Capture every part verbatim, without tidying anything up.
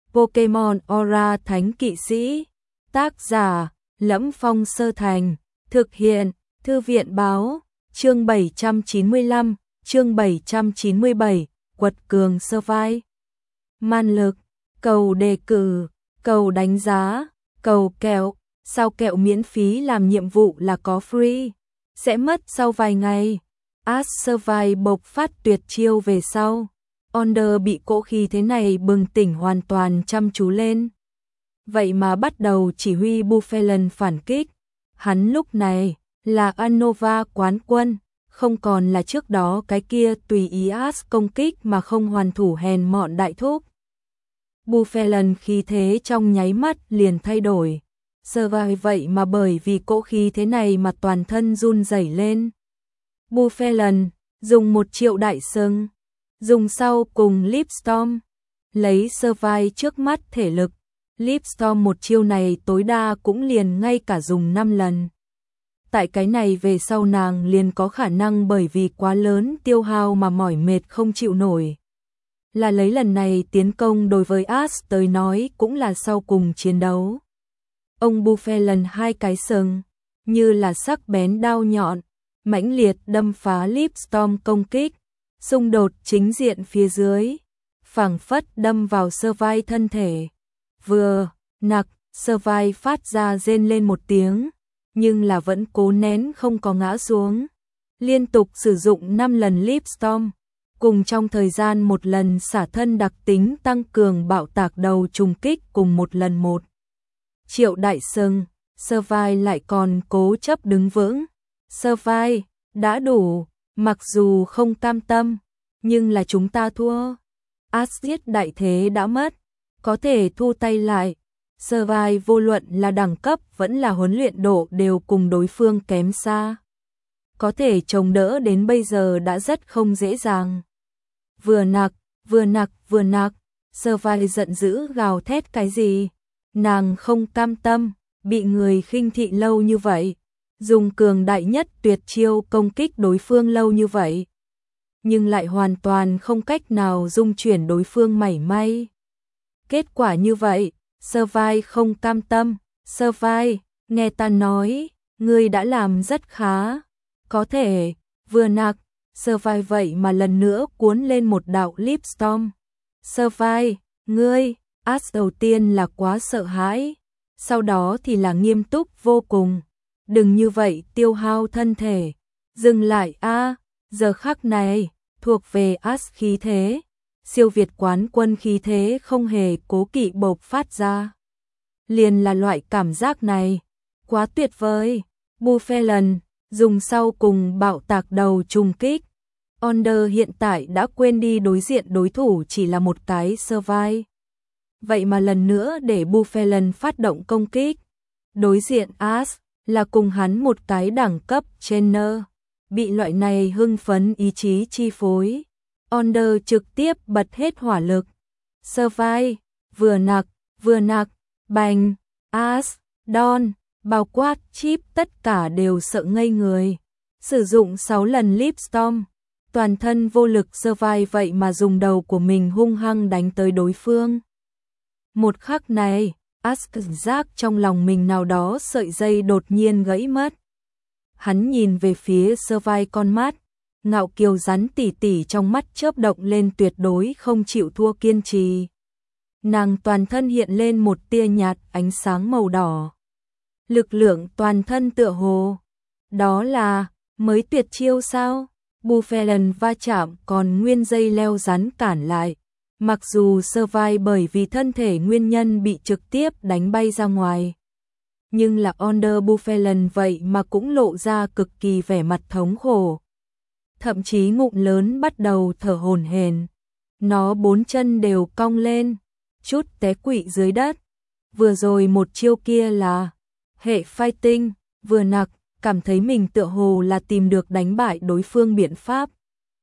Pokemon Aura Thánh Kỵ Sĩ. Tác giả: Lẫm Phong Sơ Thành. Thực hiện: Thư viện báo. Chương bảy trăm chín mươi lăm, chương bảy trăm chín mươi bảy, quật cường Survive. Man lực, cầu đề cử, cầu đánh giá, cầu kẹo, sao kẹo miễn phí làm nhiệm vụ là có free, sẽ mất sau vài ngày. As Survive bộc phát tuyệt chiêu về sau. Onder bị cỗ khí thế này bừng tỉnh hoàn toàn chăm chú lên. Vậy mà bắt đầu chỉ huy Buffelen phản kích. Hắn lúc này là Unova quán quân, không còn là trước đó cái kia tùy ý As công kích mà không hoàn thủ hèn mọn đại thúc. Buffelen khí thế trong nháy mắt liền thay đổi. Survive vậy mà bởi vì cỗ khí thế này mà toàn thân run rẩy lên. Buffelen dùng một triệu đại sừng, dùng sau cùng Lipstorm, lấy Survive trước mắt thể lực. Lipstorm một chiêu này tối đa cũng liền ngay cả dùng năm lần. Tại cái này về sau nàng liền có khả năng bởi vì quá lớn tiêu hao mà mỏi mệt không chịu nổi. Là lấy lần này tiến công đối với As tới nói cũng là sau cùng chiến đấu. Ông Buffelen hai cái sừng, như là sắc bén đao nhọn, mãnh liệt đâm phá Lipstorm công kích, xung đột chính diện phía dưới, phảng phất đâm vào Survive thân thể. Vừa nặc, Survive phát ra rên lên một tiếng, nhưng là vẫn cố nén không có ngã xuống. Liên tục sử dụng năm lần Lipstorm, cùng trong thời gian một lần xả thân đặc tính tăng cường bạo tạc đầu trùng kích cùng một lần một triệu đại sừng, Survive lại còn cố chấp đứng vững. Survive, đã đủ, mặc dù không cam tâm, nhưng là chúng ta thua. As giết đại thế đã mất, có thể thu tay lại. Survive vô luận là đẳng cấp vẫn là huấn luyện độ đều cùng đối phương kém xa. Có thể chống đỡ đến bây giờ đã rất không dễ dàng. Vừa nặc, vừa nặc, vừa nặc, Survive giận dữ gào thét cái gì? Nàng không cam tâm, bị người khinh thị lâu như vậy, dùng cường đại nhất tuyệt chiêu công kích đối phương lâu như vậy, nhưng lại hoàn toàn không cách nào dung chuyển đối phương mảy may. Kết quả như vậy, Survive không cam tâm. Survive, nghe ta nói, ngươi đã làm rất khá. Có thể, vừa nặc, Survive vậy mà lần nữa cuốn lên một đạo Lipstorm. Survive, ngươi, As đầu tiên là quá sợ hãi, sau đó thì là nghiêm túc vô cùng. Đừng như vậy tiêu hao thân thể. Dừng lại a, à, giờ khắc này, thuộc về As khí thế. Siêu việt quán quân khí thế không hề cố kỵ bộc phát ra. Liền là loại cảm giác này. Quá tuyệt vời. Buffelen dùng sau cùng bạo tạc đầu trùng kích. Onder hiện tại đã quên đi đối diện đối thủ chỉ là một cái Survive. Vậy mà lần nữa để Buffelen phát động công kích. Đối diện As là cùng hắn một cái đẳng cấp trainer. Bị loại này hưng phấn ý chí chi phối, Onder trực tiếp bật hết hỏa lực. Survive, vừa nặc, vừa nặc, bành, As, Don, bao quát, chip tất cả đều sợ ngây người. Sử dụng sáu lần Lipstorm, toàn thân vô lực Survive vậy mà dùng đầu của mình hung hăng đánh tới đối phương. Một khắc này, As cảm giác trong lòng mình nào đó sợi dây đột nhiên gãy mất. Hắn nhìn về phía Survive con mắt, ngạo kiều rắn tỉ tỉ trong mắt chớp động lên tuyệt đối không chịu thua kiên trì. Nàng toàn thân hiện lên một tia nhạt ánh sáng màu đỏ. Lực lượng toàn thân tựa hồ. Đó là, mới tuyệt chiêu sao? Buffelen va chạm còn nguyên dây leo rắn cản lại. Mặc dù Survive bởi vì thân thể nguyên nhân bị trực tiếp đánh bay ra ngoài. Nhưng là Onder Buffelen vậy mà cũng lộ ra cực kỳ vẻ mặt thống khổ. Thậm chí ngụm lớn bắt đầu thở hổn hển. Nó bốn chân đều cong lên, chút té quỵ dưới đất. Vừa rồi một chiêu kia là hệ fighting, vừa nặc, cảm thấy mình tựa hồ là tìm được đánh bại đối phương biện pháp.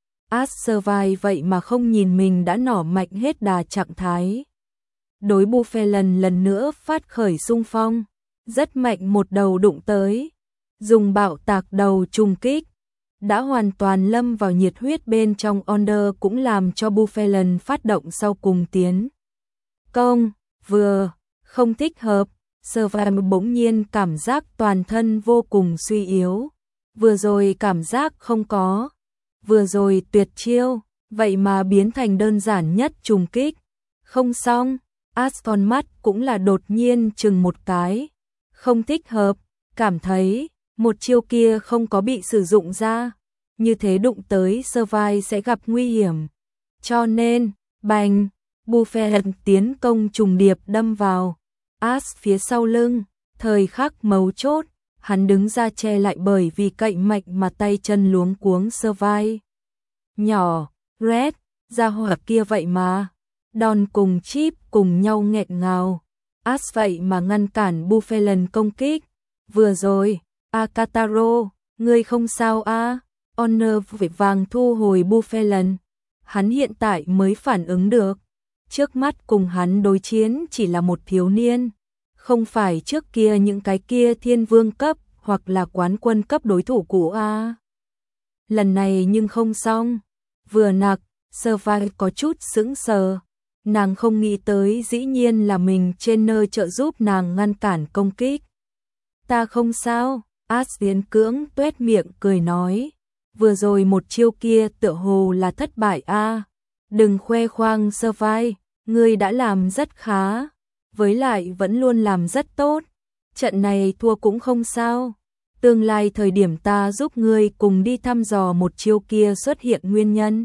As Survive vậy mà không nhìn mình đã nỏ mạnh hết đà trạng thái. Đối Buffelen lần nữa phát khởi xung phong, rất mạnh một đầu đụng tới, dùng bạo tạc đầu trùng kích, đã hoàn toàn lâm vào nhiệt huyết bên trong. Onder cũng làm cho Buffelen phát động sau cùng tiến công, vừa, không thích hợp, Survive bỗng nhiên cảm giác toàn thân vô cùng suy yếu. Vừa rồi cảm giác không có, vừa rồi tuyệt chiêu, vậy mà biến thành đơn giản nhất trùng kích. Không xong, Ash con mắt cũng là đột nhiên chừng một cái. Không thích hợp, cảm thấy một chiêu kia không có bị sử dụng ra. Như thế đụng tới Survive sẽ gặp nguy hiểm. Cho nên, bành, Buffet tiến công trùng điệp đâm vào Ash phía sau lưng. Thời khắc mấu chốt, hắn đứng ra che lại bởi vì cậy mạnh mà tay chân luống cuống Survive. Nhỏ, Red, ra hỏa kia vậy mà. Đòn cùng Chip cùng nhau nghẹn ngào. Ash vậy mà ngăn cản Buffet công kích. Vừa rồi, Akataro, ngươi không sao a? À? Honor vội vàng thu hồi Buffet. Hắn hiện tại mới phản ứng được. Trước mắt cùng hắn đối chiến chỉ là một thiếu niên. Không phải trước kia những cái kia thiên vương cấp hoặc là quán quân cấp đối thủ của A. Lần này nhưng không xong. Vừa nặc, Survive có chút sững sờ. Nàng không nghĩ tới dĩ nhiên là mình trên nơi trợ giúp nàng ngăn cản công kích. Ta không sao, Ash tiến cưỡng tuét miệng cười nói. Vừa rồi một chiêu kia tựa hồ là thất bại a. Đừng khoe khoang Survive, ngươi đã làm rất khá. Với lại vẫn luôn làm rất tốt. Trận này thua cũng không sao. Tương lai thời điểm ta giúp ngươi cùng đi thăm dò một chiêu kia xuất hiện nguyên nhân.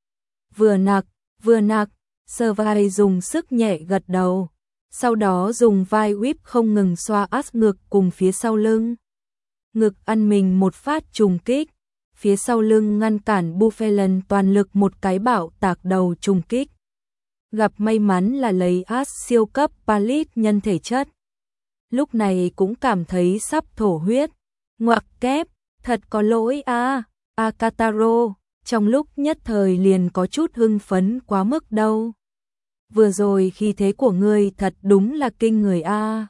Vừa nặc, vừa nặc, Survive dùng sức nhẹ gật đầu. Sau đó dùng vai whip không ngừng xoa Ash ngực cùng phía sau lưng. Ngực ăn mình một phát trùng kích. Phía sau lưng ngăn cản Buffet toàn lực một cái bạo tạc đầu trùng kích. Gặp may mắn là lấy Ash siêu cấp Palit nhân thể chất. Lúc này cũng cảm thấy sắp thổ huyết. Ngoặc kép, thật có lỗi a, à, Akataro, trong lúc nhất thời liền có chút hưng phấn quá mức đâu. Vừa rồi khí thế của ngươi thật đúng là kinh người a. À.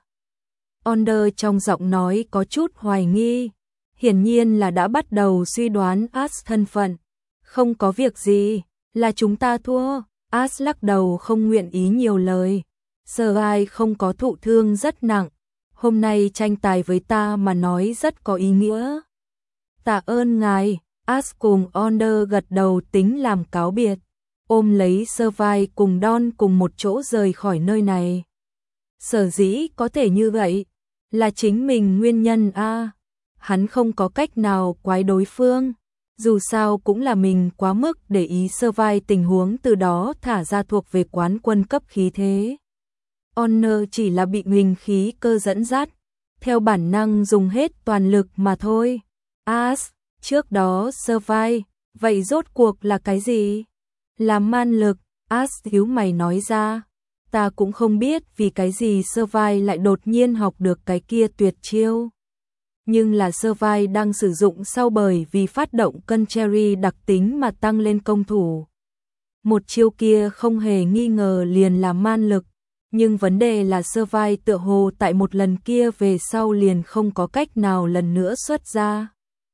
Onder trong giọng nói có chút hoài nghi. Hiển nhiên là đã bắt đầu suy đoán Ash thân phận. Không có việc gì, là chúng ta thua. Ash lắc đầu không nguyện ý nhiều lời. Survive không có thụ thương rất nặng. Hôm nay tranh tài với ta mà nói rất có ý nghĩa. Tạ ơn ngài. Ash cùng Onder gật đầu tính làm cáo biệt. Ôm lấy Survive cùng Don cùng một chỗ rời khỏi nơi này. Sở dĩ có thể như vậy là chính mình nguyên nhân a. À. Hắn không có cách nào quái đối phương. Dù sao cũng là mình quá mức để ý Survive tình huống từ đó thả ra thuộc về quán quân cấp khí thế. Honor chỉ là bị nghình khí cơ dẫn dắt. Theo bản năng dùng hết toàn lực mà thôi. Ash, trước đó Survive, vậy rốt cuộc là cái gì? Là man lực, Ash thiếu mày nói ra. Ta cũng không biết vì cái gì Survive lại đột nhiên học được cái kia tuyệt chiêu. Nhưng là Survive đang sử dụng sau bởi vì phát động cân cherry đặc tính mà tăng lên công thủ. Một chiêu kia không hề nghi ngờ liền là man lực, nhưng vấn đề là Survive tựa hồ tại một lần kia về sau liền không có cách nào lần nữa xuất ra.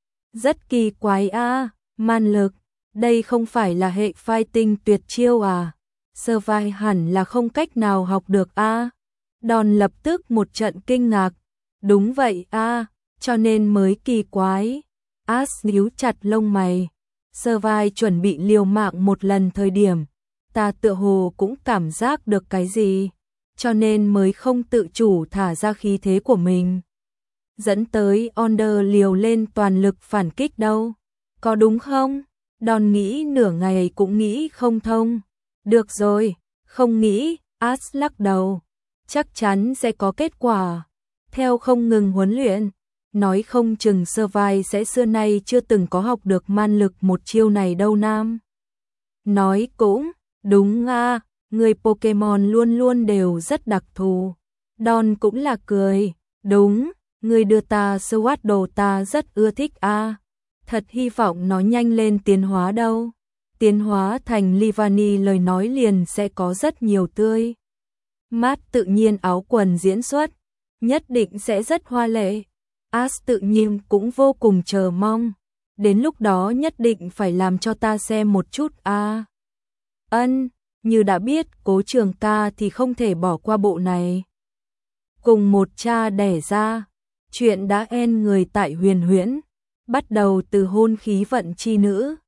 Rất kỳ quái a, à, man lực, đây không phải là hệ fighting tuyệt chiêu à? Survive hẳn là không cách nào học được a. À? Đòn lập tức một trận kinh ngạc. Đúng vậy a. À. Cho nên mới kỳ quái. Ash nhíu chặt lông mày. Survive chuẩn bị liều mạng một lần thời điểm. Ta tựa hồ cũng cảm giác được cái gì. Cho nên mới không tự chủ thả ra khí thế của mình. Dẫn tới Onder liều lên toàn lực phản kích đâu. Có đúng không? Đòn nghĩ nửa ngày cũng nghĩ không thông. Được rồi, không nghĩ. Ash lắc đầu. Chắc chắn sẽ có kết quả. Theo không ngừng huấn luyện. Nói không chừng Survive sẽ xưa nay chưa từng có học được man lực một chiêu này đâu nam. Nói cũng, đúng a, à, người Pokemon luôn luôn đều rất đặc thù. Don cũng là cười, đúng, người đưa ta Sword đồ ta rất ưa thích a. À. Thật hy vọng nó nhanh lên tiến hóa đâu. Tiến hóa thành Livani lời nói liền sẽ có rất nhiều tươi mát tự nhiên áo quần diễn xuất, nhất định sẽ rất hoa lệ. Ash tự nhiên cũng vô cùng chờ mong. Đến lúc đó nhất định phải làm cho ta xem một chút a. À. Ân, như đã biết Cố Trường Ca thì không thể bỏ qua bộ này. Cùng một cha đẻ ra, chuyện đã en người tại Huyền Huyễn, bắt đầu từ hôn khí vận chi nữ,